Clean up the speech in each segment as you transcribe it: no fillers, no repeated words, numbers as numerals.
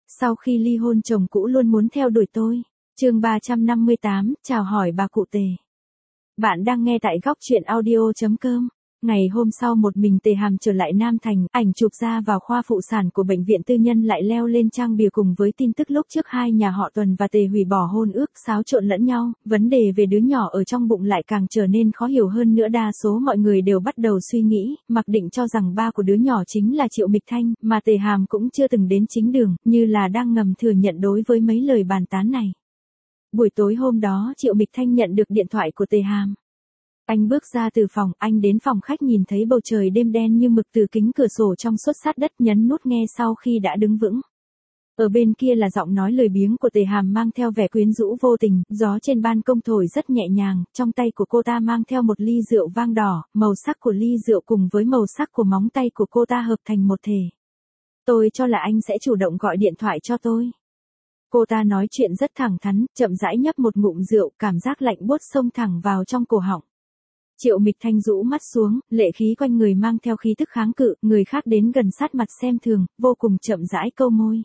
Sau khi ly hôn chồng cũ luôn muốn theo đuổi tôi. Chương 358, chào hỏi bà cụ Tề. Bạn đang nghe tại góc truyện audio.com. Ngày hôm sau một mình Tề Hàm trở lại Nam Thành, ảnh chụp ra vào khoa phụ sản của bệnh viện tư nhân lại leo lên trang bìa cùng với tin tức lúc trước hai nhà họ Tuần và Tề hủy bỏ hôn ước, xáo trộn lẫn nhau, vấn đề về đứa nhỏ ở trong bụng lại càng trở nên khó hiểu hơn nữa. Đa số mọi người đều bắt đầu suy nghĩ, mặc định cho rằng ba của đứa nhỏ chính là Triệu Mịch Thanh, mà Tề Hàm cũng chưa từng đến chính đường, như là đang ngầm thừa nhận đối với mấy lời bàn tán này. Buổi tối hôm đó Triệu Mịch Thanh nhận được điện thoại của Tề Hàm. Anh bước ra từ phòng, anh đến phòng khách nhìn thấy bầu trời đêm đen như mực từ kính cửa sổ trong suốt sát đất, nhấn nút nghe sau khi đã đứng vững. Ở bên kia là giọng nói lười biếng của Tề Hàm mang theo vẻ quyến rũ vô tình, gió trên ban công thổi rất nhẹ nhàng, trong tay của cô ta mang theo một ly rượu vang đỏ, màu sắc của ly rượu cùng với màu sắc của móng tay của cô ta hợp thành một thể. Tôi cho là anh sẽ chủ động gọi điện thoại cho tôi. Cô ta nói chuyện rất thẳng thắn, chậm rãi nhấp một ngụm rượu, cảm giác lạnh buốt xông thẳng vào trong cổ họng. Triệu Mịch Thanh rũ mắt xuống, lệ khí quanh người mang theo khí tức kháng cự, người khác đến gần sát mặt xem thường, vô cùng chậm rãi câu môi.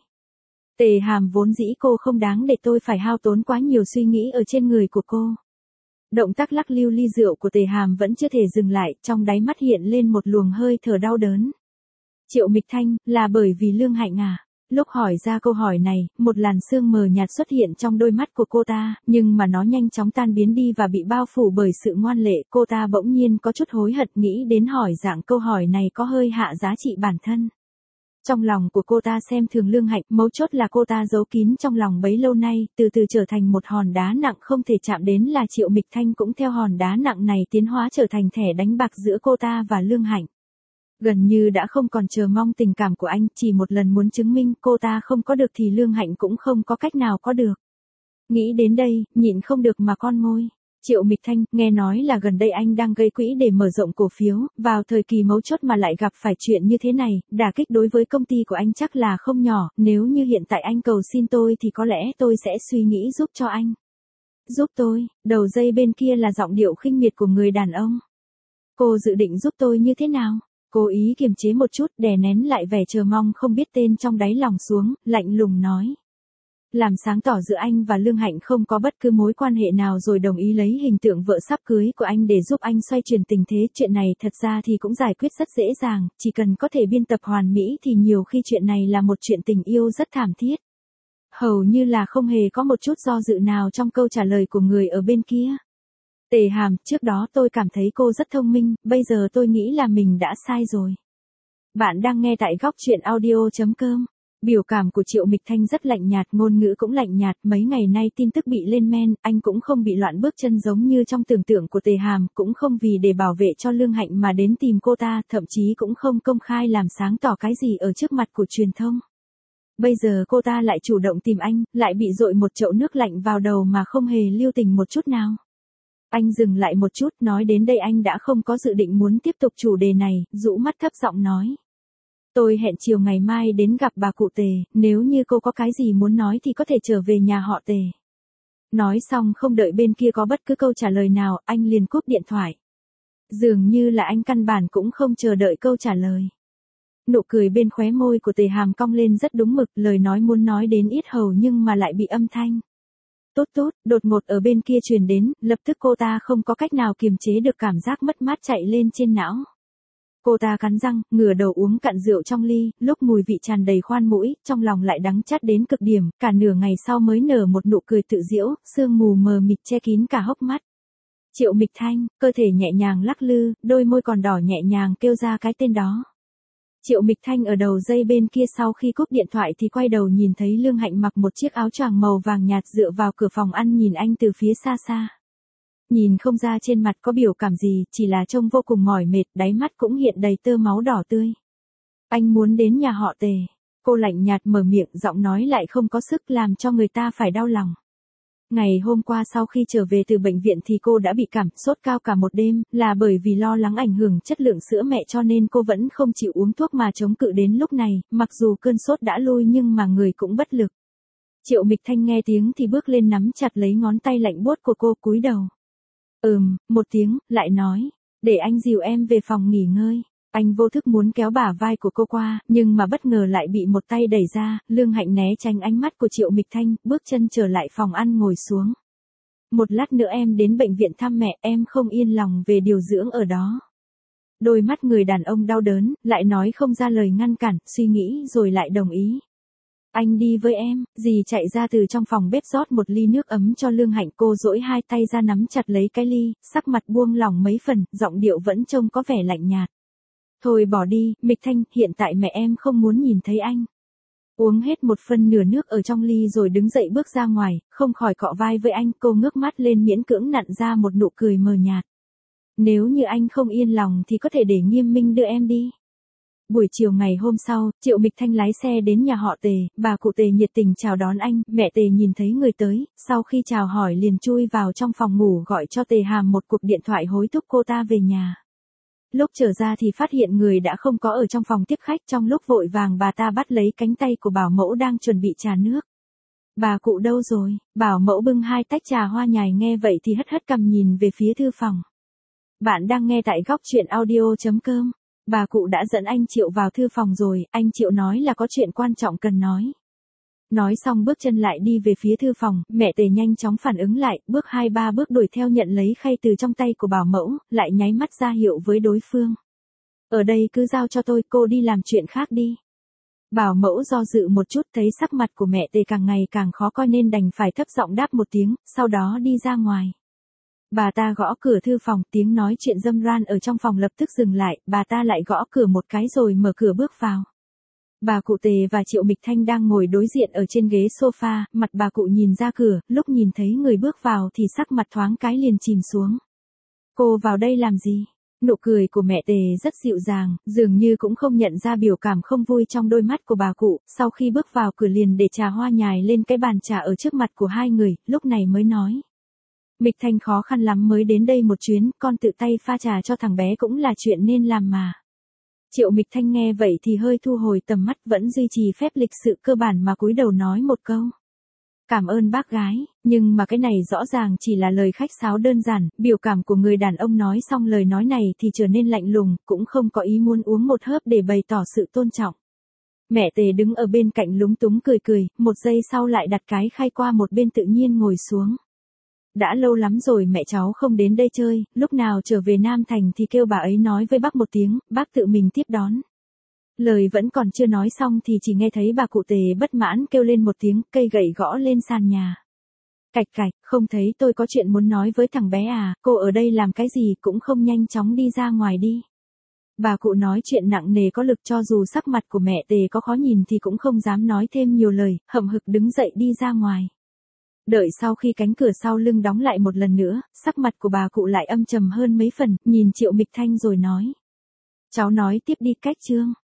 Tề Hàm, vốn dĩ cô không đáng để tôi phải hao tốn quá nhiều suy nghĩ ở trên người của cô. Động tác lắc lưu ly rượu của Tề Hàm vẫn chưa thể dừng lại, trong đáy mắt hiện lên một luồng hơi thở đau đớn. Triệu Mịch Thanh, là bởi vì Lương Hạnh à? Lúc hỏi ra câu hỏi này, một làn sương mờ nhạt xuất hiện trong đôi mắt của cô ta, nhưng mà nó nhanh chóng tan biến đi và bị bao phủ bởi sự ngoan lệ. Cô ta bỗng nhiên có chút hối hận, nghĩ đến hỏi dạng câu hỏi này có hơi hạ giá trị bản thân. Trong lòng của cô ta xem thường Lương Hạnh, mấu chốt là cô ta giấu kín trong lòng bấy lâu nay, từ từ trở thành một hòn đá nặng không thể chạm đến, là Triệu Mịch Thanh cũng theo hòn đá nặng này tiến hóa trở thành thẻ đánh bạc giữa cô ta và Lương Hạnh. Gần như đã không còn chờ mong tình cảm của anh, chỉ một lần muốn chứng minh cô ta không có được thì Lương Hạnh cũng không có cách nào có được. Nghĩ đến đây, nhịn không được mà con môi. Triệu Mịch Thanh, nghe nói là gần đây anh đang gây quỹ để mở rộng cổ phiếu, vào thời kỳ mấu chốt mà lại gặp phải chuyện như thế này, đả kích đối với công ty của anh chắc là không nhỏ, nếu như hiện tại anh cầu xin tôi thì có lẽ tôi sẽ suy nghĩ giúp cho anh. Giúp tôi? Đầu dây bên kia là giọng điệu khinh miệt của người đàn ông. Cô dự định giúp tôi như thế nào? Cố ý kiềm chế một chút, đè nén lại vẻ chờ mong không biết tên trong đáy lòng xuống, lạnh lùng nói. Làm sáng tỏ giữa anh và Lương Hạnh không có bất cứ mối quan hệ nào, rồi đồng ý lấy hình tượng vợ sắp cưới của anh để giúp anh xoay chuyển tình thế. Chuyện này thật ra thì cũng giải quyết rất dễ dàng, chỉ cần có thể biên tập hoàn mỹ thì nhiều khi chuyện này là một chuyện tình yêu rất thảm thiết. Hầu như là không hề có một chút do dự nào trong câu trả lời của người ở bên kia. Tề Hàm, trước đó tôi cảm thấy cô rất thông minh, bây giờ tôi nghĩ là mình đã sai rồi. Bạn đang nghe tại góc truyện audio.com. Biểu cảm của Triệu Mịch Thanh rất lạnh nhạt, ngôn ngữ cũng lạnh nhạt, mấy ngày nay tin tức bị lên men, anh cũng không bị loạn bước chân giống như trong tưởng tượng của Tề Hàm, cũng không vì để bảo vệ cho Lương Hạnh mà đến tìm cô ta, thậm chí cũng không công khai làm sáng tỏ cái gì ở trước mặt của truyền thông. Bây giờ cô ta lại chủ động tìm anh, lại bị dội một chậu nước lạnh vào đầu mà không hề lưu tình một chút nào. Anh dừng lại một chút, nói đến đây anh đã không có dự định muốn tiếp tục chủ đề này, rũ mắt thấp giọng nói. Tôi hẹn chiều ngày mai đến gặp bà cụ Tề, nếu như cô có cái gì muốn nói thì có thể trở về nhà họ Tề. Nói xong không đợi bên kia có bất cứ câu trả lời nào, anh liền cúp điện thoại. Dường như là anh căn bản cũng không chờ đợi câu trả lời. Nụ cười bên khóe môi của Tề Hàm cong lên rất đúng mực, lời nói muốn nói đến yết hầu nhưng mà lại bị âm thanh tốt tốt, đột ngột ở bên kia truyền đến, lập tức cô ta không có cách nào kiềm chế được cảm giác mất mát chạy lên trên não. Cô ta cắn răng, ngửa đầu uống cạn rượu trong ly, lúc mùi vị tràn đầy khoan mũi, trong lòng lại đắng chát đến cực điểm, cả nửa ngày sau mới nở một nụ cười tự giễu, sương mù mờ mịt che kín cả hốc mắt. Triệu Mịch Thanh, cơ thể nhẹ nhàng lắc lư, đôi môi còn đỏ nhẹ nhàng kêu ra cái tên đó. Triệu Mịch Thanh ở đầu dây bên kia sau khi cúp điện thoại thì quay đầu nhìn thấy Lương Hạnh mặc một chiếc áo choàng màu vàng nhạt dựa vào cửa phòng ăn nhìn anh từ phía xa xa. Nhìn không ra trên mặt có biểu cảm gì, chỉ là trông vô cùng mỏi mệt, đáy mắt cũng hiện đầy tơ máu đỏ tươi. Anh muốn đến nhà họ Tề. Cô lạnh nhạt mở miệng, giọng nói lại không có sức, làm cho người ta phải đau lòng. Ngày hôm qua sau khi trở về từ bệnh viện thì cô đã bị cảm sốt cao cả một đêm, là bởi vì lo lắng ảnh hưởng chất lượng sữa mẹ cho nên cô vẫn không chịu uống thuốc mà chống cự đến lúc này, mặc dù cơn sốt đã lui nhưng mà người cũng bất lực. Triệu Mịch Thanh nghe tiếng thì bước lên nắm chặt lấy ngón tay lạnh buốt của cô, cúi đầu. Một tiếng, lại nói, để anh dìu em về phòng nghỉ ngơi. Anh vô thức muốn kéo bả vai của cô qua, nhưng mà bất ngờ lại bị một tay đẩy ra, Lương Hạnh né tránh ánh mắt của Triệu Mịch Thanh, bước chân trở lại phòng ăn ngồi xuống. Một lát nữa em đến bệnh viện thăm mẹ, em không yên lòng về điều dưỡng ở đó. Đôi mắt người đàn ông đau đớn, lại nói không ra lời ngăn cản, suy nghĩ rồi lại đồng ý. Anh đi với em, dì chạy ra từ trong phòng bếp rót một ly nước ấm cho Lương Hạnh, cô duỗi hai tay ra nắm chặt lấy cái ly, sắc mặt buông lỏng mấy phần, giọng điệu vẫn trông có vẻ lạnh nhạt. Thôi bỏ đi, Mịch Thanh, hiện tại mẹ em không muốn nhìn thấy anh. Uống hết một phân nửa nước ở trong ly rồi đứng dậy bước ra ngoài, không khỏi cọ vai với anh, cô ngước mắt lên miễn cưỡng nặn ra một nụ cười mờ nhạt. Nếu như anh không yên lòng thì có thể để Nghiêm Minh đưa em đi. Buổi chiều ngày hôm sau, Triệu Mịch Thanh lái xe đến nhà họ Tề, bà cụ Tề nhiệt tình chào đón anh, mẹ Tề nhìn thấy người tới, sau khi chào hỏi liền chui vào trong phòng ngủ gọi cho Tề Hàm một cuộc điện thoại hối thúc cô ta về nhà. Lúc trở ra thì phát hiện người đã không có ở trong phòng tiếp khách, trong lúc vội vàng bà ta bắt lấy cánh tay của bảo mẫu đang chuẩn bị trà nước. Bà cụ đâu rồi? Bảo mẫu bưng hai tách trà hoa nhài nghe vậy thì hất hất cằm nhìn về phía thư phòng. Bạn đang nghe tại góc truyện audio.com. Bà cụ đã dẫn anh Triệu vào thư phòng rồi, anh Triệu nói là có chuyện quan trọng cần nói. Nói xong bước chân lại đi về phía thư phòng, mẹ Tề nhanh chóng phản ứng lại, bước 2-3 bước đuổi theo nhận lấy khay từ trong tay của bảo mẫu, lại nháy mắt ra hiệu với đối phương. Ở đây cứ giao cho tôi, cô đi làm chuyện khác đi. Bảo mẫu do dự một chút thấy sắc mặt của mẹ Tề càng ngày càng khó coi nên đành phải thấp giọng đáp một tiếng, sau đó đi ra ngoài. Bà ta gõ cửa thư phòng, tiếng nói chuyện râm ran ở trong phòng lập tức dừng lại, bà ta lại gõ cửa một cái rồi mở cửa bước vào. Bà cụ Tề và Triệu Mịch Thanh đang ngồi đối diện ở trên ghế sofa, mặt bà cụ nhìn ra cửa, lúc nhìn thấy người bước vào thì sắc mặt thoáng cái liền chìm xuống. Cô vào đây làm gì? Nụ cười của mẹ Tề rất dịu dàng, dường như cũng không nhận ra biểu cảm không vui trong đôi mắt của bà cụ, sau khi bước vào cửa liền để trà hoa nhài lên cái bàn trà ở trước mặt của hai người, lúc này mới nói. Mịch Thanh khó khăn lắm mới đến đây một chuyến, con tự tay pha trà cho thằng bé cũng là chuyện nên làm mà. Triệu Mịch Thanh nghe vậy thì hơi thu hồi tầm mắt, vẫn duy trì phép lịch sự cơ bản mà cúi đầu nói một câu. Cảm ơn bác gái, nhưng mà cái này rõ ràng chỉ là lời khách sáo đơn giản, biểu cảm của người đàn ông nói xong lời nói này thì trở nên lạnh lùng, cũng không có ý muốn uống một hớp để bày tỏ sự tôn trọng. Mẹ Tề đứng ở bên cạnh lúng túng cười cười, một giây sau lại đặt cái khay qua một bên tự nhiên ngồi xuống. Đã lâu lắm rồi mẹ cháu không đến đây chơi, lúc nào trở về Nam Thành thì kêu bà ấy nói với bác một tiếng, bác tự mình tiếp đón. Lời vẫn còn chưa nói xong thì chỉ nghe thấy bà cụ Tề bất mãn kêu lên một tiếng, cây gậy gõ lên sàn nhà. Cạch cạch, không thấy tôi có chuyện muốn nói với thằng bé à, cô ở đây làm cái gì cũng không nhanh chóng đi ra ngoài đi. Bà cụ nói chuyện nặng nề có lực, cho dù sắc mặt của mẹ Tề có khó nhìn thì cũng không dám nói thêm nhiều lời, hậm hực đứng dậy đi ra ngoài. Đợi sau khi cánh cửa sau lưng đóng lại một lần nữa, sắc mặt của bà cụ lại âm trầm hơn mấy phần, nhìn Triệu Mịch Thanh rồi nói. Cháu nói tiếp đi, cách chương.